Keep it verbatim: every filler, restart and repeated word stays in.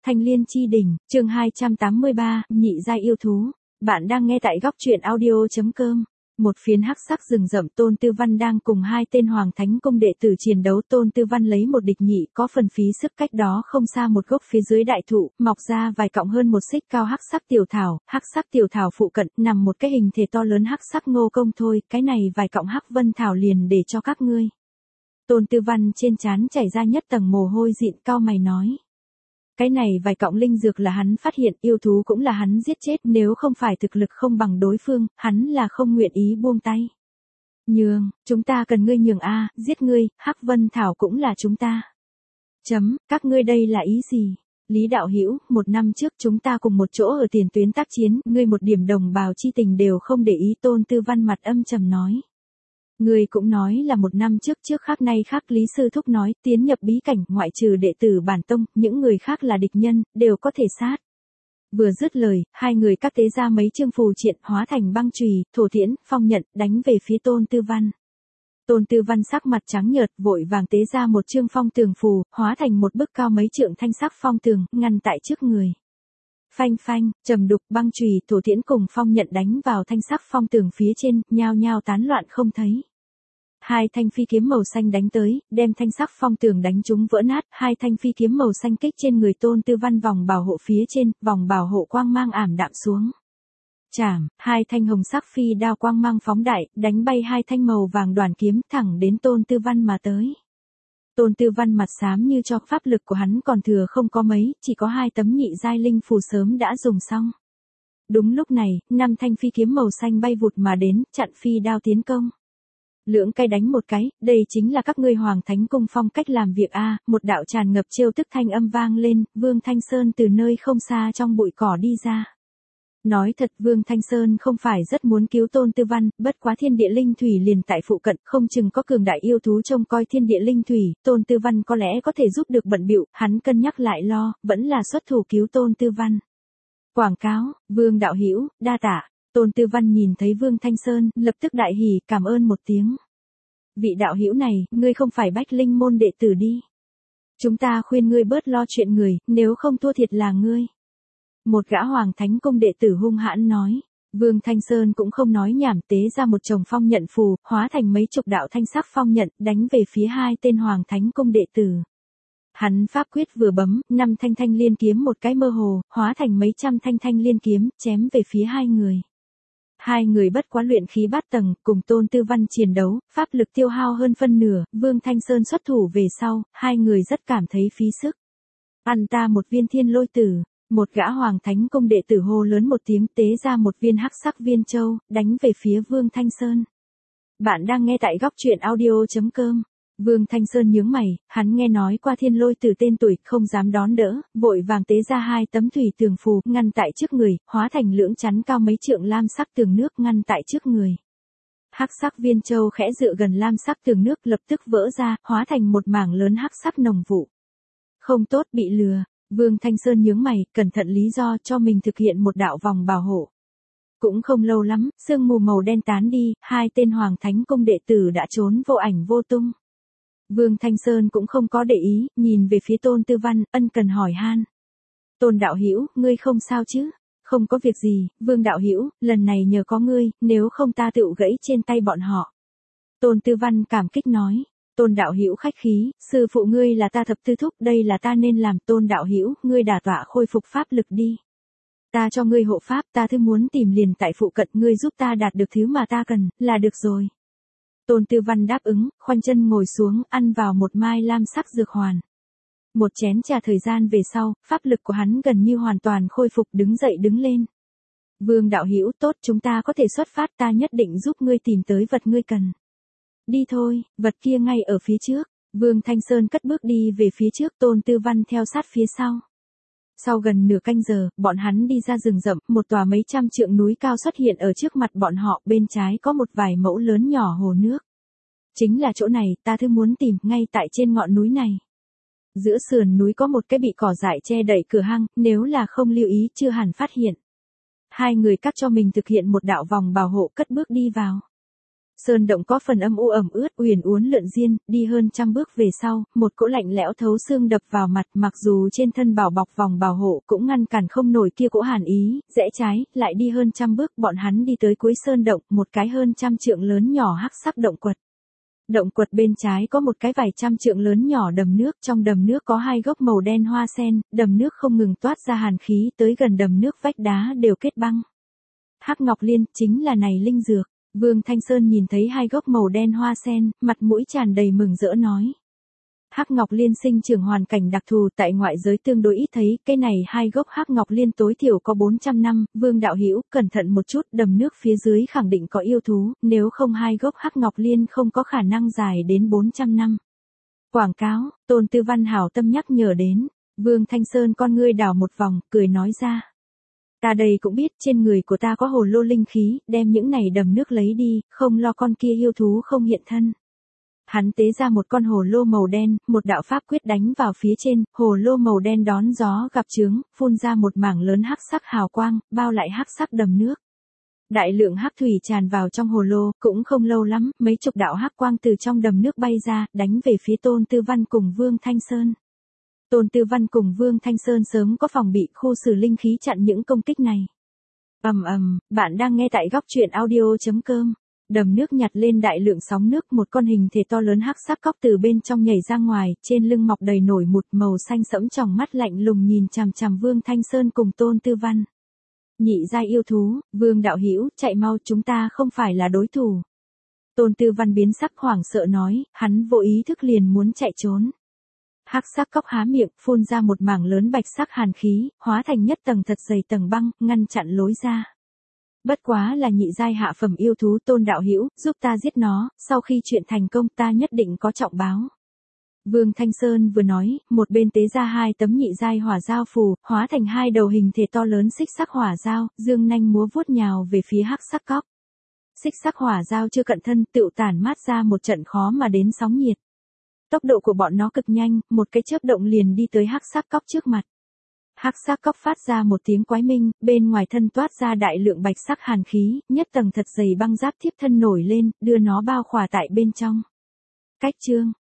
Thanh Liên Chi Đỉnh, chương hai trăm tám mươi ba, nhị giai yêu thú. Bạn đang nghe tại góc truyện audio chấm com. Một phiến hắc sắc rừng rậm, Tôn Tư Văn đang cùng hai tên Hoàng Thánh Cung đệ tử chiến đấu. Tôn Tư Văn lấy một địch nhị, có phần phí sức. Cách đó không xa một gốc phía dưới đại thụ, mọc ra vài cọng hơn một xích cao hắc sắc tiểu thảo. Hắc sắc tiểu thảo phụ cận nằm một cái hình thể to lớn hắc sắc ngô công thôi, cái này vài cọng hắc vân thảo liền để cho các ngươi. Tôn Tư Văn trên trán chảy ra nhất tầng mồ hôi dịn, cau mày nói. Cái này vài cọng linh dược là hắn phát hiện, yêu thú cũng là hắn giết chết, nếu không phải thực lực không bằng đối phương, hắn là không nguyện ý buông tay. Nhường, chúng ta cần ngươi nhường a, giết ngươi, hắc vân thảo cũng là chúng ta. Chấm, các ngươi đây là ý gì? Lý Đạo Hữu, một năm trước chúng ta cùng một chỗ ở tiền tuyến tác chiến, ngươi một điểm đồng bào chi tình đều không để ý. Tôn Tư Văn mặt âm trầm nói. Ngươi cũng nói là một năm trước trước khác nay khác. Lý Sư Thúc nói, tiến nhập bí cảnh, ngoại trừ đệ tử bản tông, những người khác là địch nhân, đều có thể sát. Vừa dứt lời, hai người các tế ra mấy chương phù triện, hóa thành băng chùy, thổ tiễn, phong nhận, đánh về phía Tôn Tư Văn. Tôn Tư Văn sắc mặt trắng nhợt, vội vàng tế ra một chương phong tường phù, hóa thành một bức cao mấy trượng thanh sắc phong tường, ngăn tại trước người. Phanh phanh, trầm đục, băng chùy, thổ tiễn cùng phong nhận đánh vào thanh sắc phong tường phía trên, nhao nhao tán loạn không thấy. Hai thanh phi kiếm màu xanh đánh tới, đem thanh sắc phong tường đánh trúng vỡ nát. Hai thanh phi kiếm màu xanh kích trên người Tôn Tư Văn, vòng bảo hộ phía trên, vòng bảo hộ quang mang ảm đạm xuống. Chảm, hai thanh hồng sắc phi đao quang mang phóng đại, đánh bay hai thanh màu vàng đoàn kiếm thẳng đến Tôn Tư Văn mà tới. Tôn Tư Văn mặt xám như cho, pháp lực của hắn còn thừa không có mấy, chỉ có hai tấm nhị giai linh phù sớm đã dùng xong. Đúng lúc này, năm thanh phi kiếm màu xanh bay vụt mà đến, chặn phi đao tiến công. Lưỡng cây đánh một cái, đây chính là các ngươi Hoàng Thánh Cung phong cách làm việc a. À, một đạo tràn ngập trêu tức thanh âm vang lên, Vương Thanh Sơn từ nơi không xa trong bụi cỏ đi ra. Nói thật, Vương Thanh Sơn không phải rất muốn cứu Tôn Tư Văn, bất quá thiên địa linh thủy liền tại phụ cận, không chừng có cường đại yêu thú trông coi thiên địa linh thủy, Tôn Tư Văn có lẽ có thể giúp được bận bịu, hắn cân nhắc lại lo, vẫn là xuất thủ cứu Tôn Tư Văn. Quảng cáo, Vương đạo hữu, đa tạ. Tôn Tư Văn nhìn thấy Vương Thanh Sơn, lập tức đại hỉ, cảm ơn một tiếng. Vị đạo hữu này, ngươi không phải Bách Linh môn đệ tử đi. Chúng ta khuyên ngươi bớt lo chuyện người, nếu không thua thiệt là ngươi. Một gã Hoàng Thánh Cung đệ tử hung hãn nói. Vương Thanh Sơn cũng không nói nhảm, tế ra một chồng phong nhận phù, hóa thành mấy chục đạo thanh sắc phong nhận, đánh về phía hai tên Hoàng Thánh Cung đệ tử. Hắn pháp quyết vừa bấm, năm thanh thanh liên kiếm một cái mơ hồ, hóa thành mấy trăm thanh thanh liên kiếm, chém về phía hai người. Hai người bất quá luyện khí bát tầng, cùng Tôn Tư Văn chiến đấu, pháp lực tiêu hao hơn phân nửa, Vương Thanh Sơn xuất thủ về sau, hai người rất cảm thấy phí sức. Ăn ta một viên thiên lôi tử, một gã Hoàng Thánh Cung đệ tử hô lớn một tiếng, tế ra một viên hắc sắc viên châu, đánh về phía Vương Thanh Sơn. Bạn đang nghe tại góc truyện audio chấm com. Vương Thanh Sơn nhướng mày, hắn nghe nói qua thiên lôi từ tên tuổi, không dám đón đỡ, vội vàng tế ra hai tấm thủy tường phù, ngăn tại trước người, hóa thành lưỡng chắn cao mấy trượng lam sắc tường nước ngăn tại trước người. Hắc sắc viên châu khẽ dựa gần lam sắc tường nước, lập tức vỡ ra, hóa thành một mảng lớn hắc sắc nồng vụ. Không tốt, bị lừa. Vương Thanh Sơn nhướng mày, cẩn thận lý do cho mình thực hiện một đạo vòng bảo hộ. Cũng không lâu lắm, sương mù màu đen tán đi, hai tên Hoàng Thánh Cung đệ tử đã trốn vô ảnh vô tung. Vương Thanh Sơn cũng không có để ý, nhìn về phía Tôn Tư Văn, ân cần hỏi han. Tôn đạo hữu, ngươi không sao chứ? Không có việc gì, Vương đạo hữu, lần này nhờ có ngươi, nếu không ta tựu gãy trên tay bọn họ. Tôn Tư Văn cảm kích nói. Tôn đạo hữu khách khí, sư phụ ngươi là ta thập tư thúc, đây là ta nên làm. Tôn đạo hữu, ngươi đả tọa khôi phục pháp lực đi. Ta cho ngươi hộ pháp, ta thứ muốn tìm liền tại phụ cận, ngươi giúp ta đạt được thứ mà ta cần, là được rồi. Tôn Tư Văn đáp ứng, khoanh chân ngồi xuống, ăn vào một mai lam sắc dược hoàn. Một chén trà thời gian về sau, pháp lực của hắn gần như hoàn toàn khôi phục, đứng dậy đứng lên. Vương đạo hữu, tốt, chúng ta có thể xuất phát, ta nhất định giúp ngươi tìm tới vật ngươi cần. Đi thôi, vật kia ngay ở phía trước. Vương Thanh Sơn cất bước đi về phía trước, Tôn Tư Văn theo sát phía sau. Sau gần nửa canh giờ, bọn hắn đi ra rừng rậm, một tòa mấy trăm trượng núi cao xuất hiện ở trước mặt bọn họ, bên trái có một vài mẫu lớn nhỏ hồ nước. Chính là chỗ này, ta thứ muốn tìm, ngay tại trên ngọn núi này. Giữa sườn núi có một cái bị cỏ dại che đậy cửa hang, nếu là không lưu ý chưa hẳn phát hiện. Hai người cắt cho mình thực hiện một đạo vòng bảo hộ, cất bước đi vào. Sơn động có phần âm u ẩm ướt, uyển uốn lượn diên, đi hơn trăm bước về sau, một cỗ lạnh lẽo thấu xương đập vào mặt, mặc dù trên thân bảo bọc vòng bảo hộ cũng ngăn cản không nổi kia cỗ hàn ý, rẽ trái, lại đi hơn trăm bước, bọn hắn đi tới cuối sơn động, một cái hơn trăm trượng lớn nhỏ hắc sắc động quật. Động quật bên trái có một cái vài trăm trượng lớn nhỏ đầm nước, trong đầm nước có hai gốc màu đen hoa sen, đầm nước không ngừng toát ra hàn khí, tới gần đầm nước vách đá đều kết băng. Hắc Ngọc Liên, chính là này linh dược. Vương Thanh Sơn nhìn thấy hai gốc màu đen hoa sen, mặt mũi tràn đầy mừng rỡ nói. Hắc Ngọc Liên sinh trưởng hoàn cảnh đặc thù, tại ngoại giới tương đối ít thấy, cái này hai gốc Hắc Ngọc Liên tối thiểu có bốn trăm năm, Vương đạo hữu, cẩn thận một chút, đầm nước phía dưới khẳng định có yêu thú, nếu không hai gốc Hắc Ngọc Liên không có khả năng dài đến bốn trăm năm. Quảng cáo, Tôn Tư Văn hảo tâm nhắc nhở đến, Vương Thanh Sơn con ngươi đảo một vòng, cười nói ra. Ta đây cũng biết trên người của ta có hồ lô linh khí, đem những này đầm nước lấy đi, không lo con kia yêu thú không hiện thân. Hắn tế ra một con hồ lô màu đen, một đạo pháp quyết đánh vào phía trên, hồ lô màu đen đón gió gặp chướng, phun ra một mảng lớn hắc sắc hào quang, bao lại hắc sắc đầm nước. Đại lượng hắc thủy tràn vào trong hồ lô, cũng không lâu lắm, mấy chục đạo hắc quang từ trong đầm nước bay ra, đánh về phía Tôn Tư Văn cùng Vương Thanh Sơn. Tôn Tư Văn cùng Vương Thanh Sơn sớm có phòng bị khu xử linh khí chặn những công kích này. Ầm ầm, bạn đang nghe tại góc truyện audio chấm com. Đầm nước nhặt lên đại lượng sóng nước, một con hình thể to lớn hắc sắc cóc từ bên trong nhảy ra ngoài, trên lưng mọc đầy nổi một màu xanh sẫm, tròng mắt lạnh lùng nhìn chằm chằm Vương Thanh Sơn cùng Tôn Tư Văn. Nhị giai yêu thú, Vương đạo hữu, chạy mau, chúng ta không phải là đối thủ. Tôn Tư Văn biến sắc hoảng sợ nói, hắn vô ý thức liền muốn chạy trốn. Hắc sắc cóc há miệng, phun ra một mảng lớn bạch sắc hàn khí, hóa thành nhất tầng thật dày tầng băng, ngăn chặn lối ra. Bất quá là nhị giai hạ phẩm yêu thú, Tôn đạo hữu, giúp ta giết nó, sau khi chuyện thành công ta nhất định có trọng báo. Vương Thanh Sơn vừa nói, một bên tế ra hai tấm nhị giai hỏa giao phù, hóa thành hai đầu hình thể to lớn xích sắc hỏa giao, dương nanh múa vuốt nhào về phía hắc sắc cóc. Xích sắc hỏa giao chưa cận thân, tựu tản mát ra một trận khó mà đến sóng nhiệt. Tốc độ của bọn nó cực nhanh, một cái chớp động liền đi tới hắc sắc cóc trước mặt. Hắc sắc cóc phát ra một tiếng quái minh, bên ngoài thân toát ra đại lượng bạch sắc hàn khí, nhất tầng thật dày băng giáp tiếp thân nổi lên, đưa nó bao khỏa tại bên trong. Cách chương,